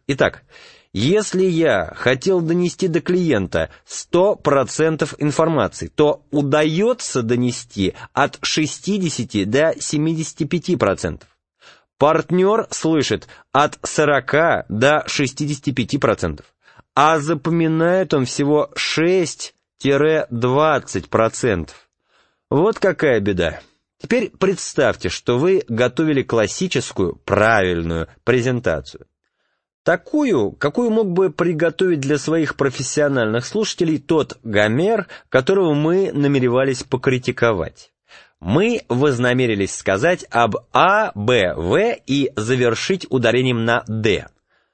Итак, если я хотел донести до клиента 100% информации, то удается донести от 60 до 75%. Партнер слышит от 40 до 65%, а запоминает он всего 6-20%. Вот какая беда. Теперь представьте, что вы готовили классическую, правильную презентацию. Такую, какую мог бы приготовить для своих профессиональных слушателей тот Гомер, которого мы намеревались покритиковать. Мы вознамерились сказать об А, Б, В и завершить ударением на Д.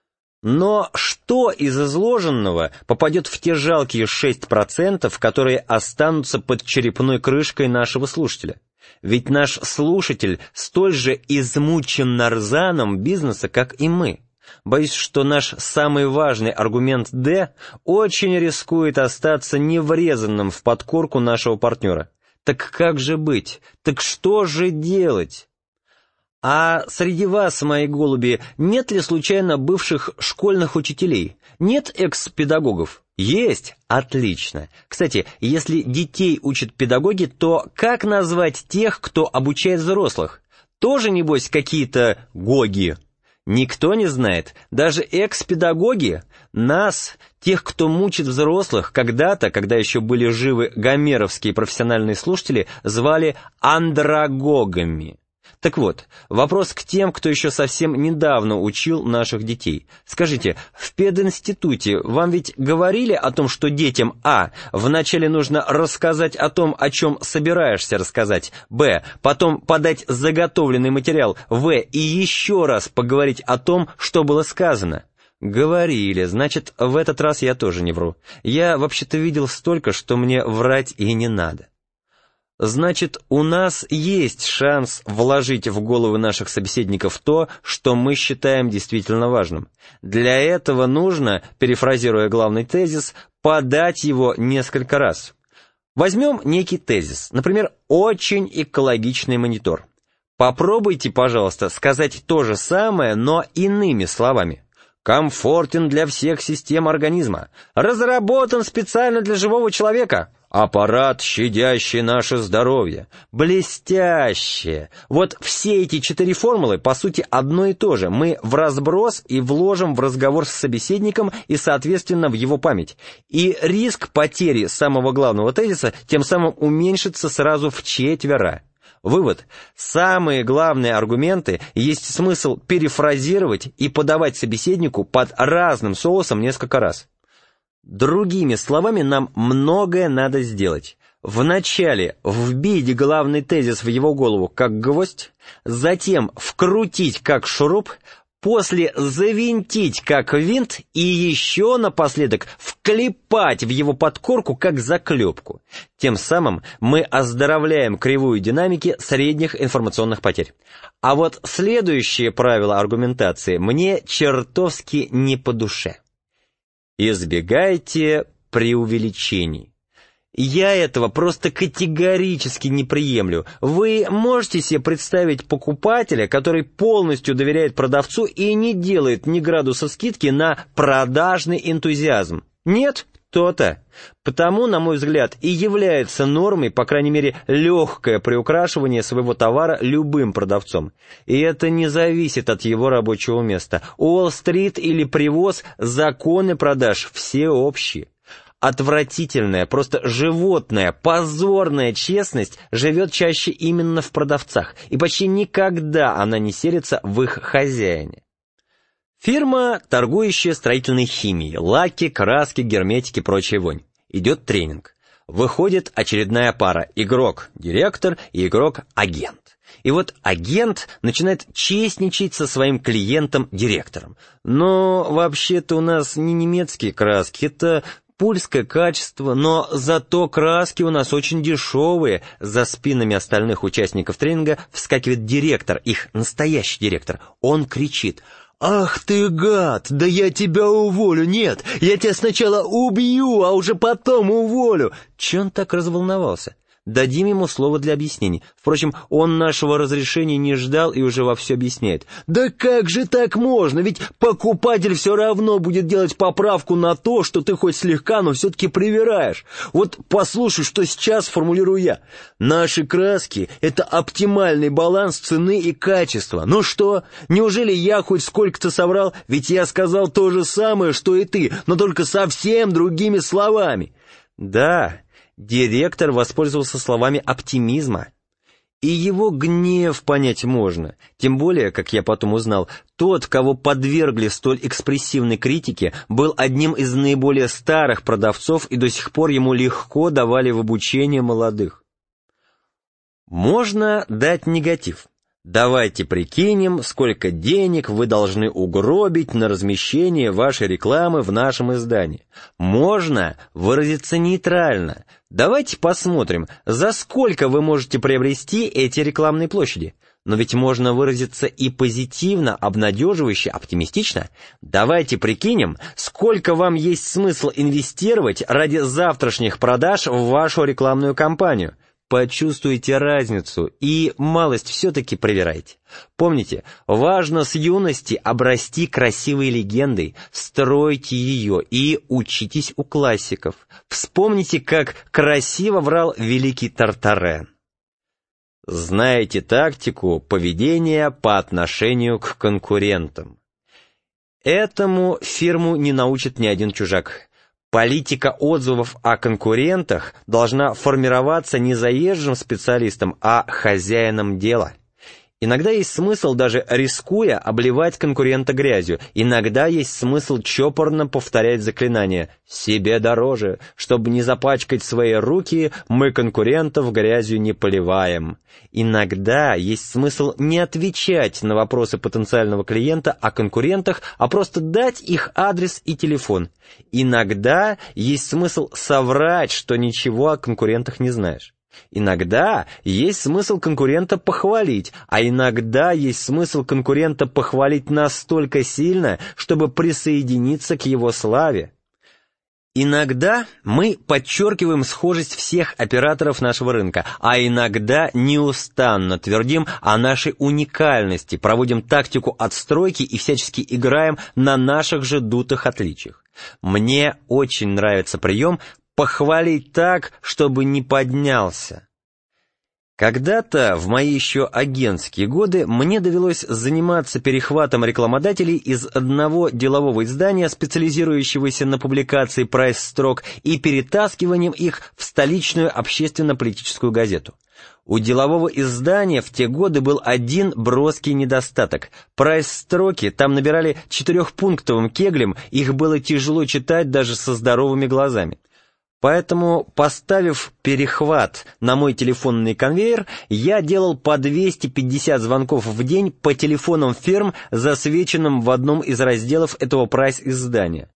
Но что из изложенного попадет в те жалкие 6%, которые останутся под черепной крышкой нашего слушателя? Ведь наш слушатель столь же измучен нарзаном бизнеса, как и мы. Боюсь, что наш самый важный аргумент «Д» очень рискует остаться неврезанным в подкорку нашего партнера. Так как же быть? Так что же делать? А среди вас, мои голуби, нет ли случайно бывших школьных учителей? Нет экс-педагогов? Есть? Отлично. Кстати, если детей учат педагоги, то как назвать тех, кто обучает взрослых? Тоже, небось, какие-то гоги? Никто не знает. Даже экс-педагоги? Нас, тех, кто мучит взрослых, когда-то, когда еще были живы гомеровские профессиональные слушатели, звали андрогогами. Так вот, вопрос к тем, кто еще совсем недавно учил наших детей. Скажите, в пединституте вам ведь говорили о том, что детям А вначале нужно рассказать о том, о чем собираешься рассказать, Б, потом подать заготовленный материал, В, и еще раз поговорить о том, что было сказано? Говорили, значит, в этот раз я тоже не вру. Я вообще-то видел столько, что мне врать и не надо. Значит, у нас есть шанс вложить в головы наших собеседников то, что мы считаем действительно важным. Для этого нужно, перефразируя главный тезис, подать его несколько раз. Возьмем некий тезис, например, очень экологичный монитор. Попробуйте, пожалуйста, сказать то же самое, но иными словами. Комфортен для всех систем организма, разработан специально для живого человека. Аппарат, щадящий наше здоровье. Блестяще! Вот все эти 4 формулы, по сути, одно и то же. Мы вразброс и вложим в разговор с собеседником и, соответственно, в его память. И риск потери самого главного тезиса тем самым уменьшится сразу в 4. Вывод. Самые главные аргументы есть смысл перефразировать и подавать собеседнику под разным соусом несколько раз. Другими словами, нам многое надо сделать. Вначале вбить главный тезис в его голову как гвоздь, затем вкрутить как шуруп, после завинтить как винт и еще напоследок вклепать в его подкорку как заклепку. Тем самым мы оздоровляем кривую динамики средних информационных потерь. А вот следующее правило аргументации мне чертовски не по душе. Избегайте преувеличений. Я этого просто категорически не приемлю. Вы можете себе представить покупателя, который полностью доверяет продавцу и не делает ни градуса скидки на продажный энтузиазм? Нет? То-то. Потому, на мой взгляд, и является нормой, по крайней мере, легкое приукрашивание своего товара любым продавцом. И это не зависит от его рабочего места. Уолл-стрит или привоз, законы продаж все общие. Отвратительная, просто животная, позорная честность живет чаще именно в продавцах, и почти никогда она не селится в их хозяине. Фирма, торгующая строительной химией, лаки, краски, герметики, прочая вонь. Идет тренинг. Выходит очередная пара игрок-директор и игрок-агент. И вот агент начинает честничать со своим клиентом-директором. Но вообще-то у нас не немецкие краски, это польское качество, но зато краски у нас очень дешевые. За спинами остальных участников тренинга вскакивает директор, их настоящий директор. Он кричит: «Ах ты гад! Да я тебя уволю! Нет, я тебя сначала убью, а уже потом уволю!» Че он так разволновался? дадим ему слово для объяснений. Впрочем, он нашего разрешения не ждал и уже вовсю объясняет. «Да как же так можно? Ведь покупатель все равно будет делать поправку на то, что ты хоть слегка, но все-таки привираешь. Вот послушай, что сейчас формулирую я. Наши краски — это оптимальный баланс цены и качества. Ну что, неужели я хоть сколько-то соврал? Ведь я сказал то же самое, что и ты, но только совсем другими словами». Да, директор воспользовался словами оптимизма. И его гнев понять можно. Тем более, как я потом узнал, тот, кого подвергли столь экспрессивной критике, был одним из наиболее старых продавцов, и до сих пор ему легко давали в обучение молодых. Можно дать негатив. Давайте прикинем, сколько денег вы должны угробить на размещение вашей рекламы в нашем издании. Можно выразиться нейтрально. Давайте посмотрим, за сколько вы можете приобрести эти рекламные площади. Но ведь можно выразиться и позитивно, обнадеживающе, оптимистично. Давайте прикинем, сколько вам есть смысл инвестировать ради завтрашних продаж в вашу рекламную кампанию. Почувствуйте разницу и малость все-таки проверяйте. Помните, важно с юности обрасти красивой легендой, стройте ее и учитесь у классиков. Вспомните, как красиво врал великий Тартарен. Знаете тактику поведения по отношению к конкурентам. Этому фирму не научит ни один чужак. Политика отзывов о конкурентах должна формироваться не заезжим специалистом, а хозяином дела. Иногда есть смысл, даже рискуя, обливать конкурента грязью. Иногда есть смысл чопорно повторять заклинание «себе дороже». Чтобы не запачкать свои руки, мы конкурентов грязью не поливаем. Иногда есть смысл не отвечать на вопросы потенциального клиента о конкурентах, а просто дать их адрес и телефон. Иногда есть смысл соврать, что ничего о конкурентах не знаешь. Иногда есть смысл конкурента похвалить, а иногда есть смысл конкурента похвалить настолько сильно, чтобы присоединиться к его славе. Иногда мы подчеркиваем схожесть всех операторов нашего рынка, а иногда неустанно твердим о нашей уникальности, проводим тактику отстройки и всячески играем на наших же дутых отличиях. Мне очень нравится прием похвалить так, чтобы не поднялся. Когда-то, в мои еще агентские годы, мне довелось заниматься перехватом рекламодателей из одного делового издания, специализирующегося на публикации прайс-строк, и перетаскиванием их в столичную общественно-политическую газету. У делового издания в те годы был один броский недостаток. Прайс-строки там набирали 4-пунктовым кеглем, их было тяжело читать даже со здоровыми глазами. Поэтому, поставив перехват на мой телефонный конвейер, я делал по 250 звонков в день по телефонам фирм, засвеченным в одном из разделов этого прайс-издания.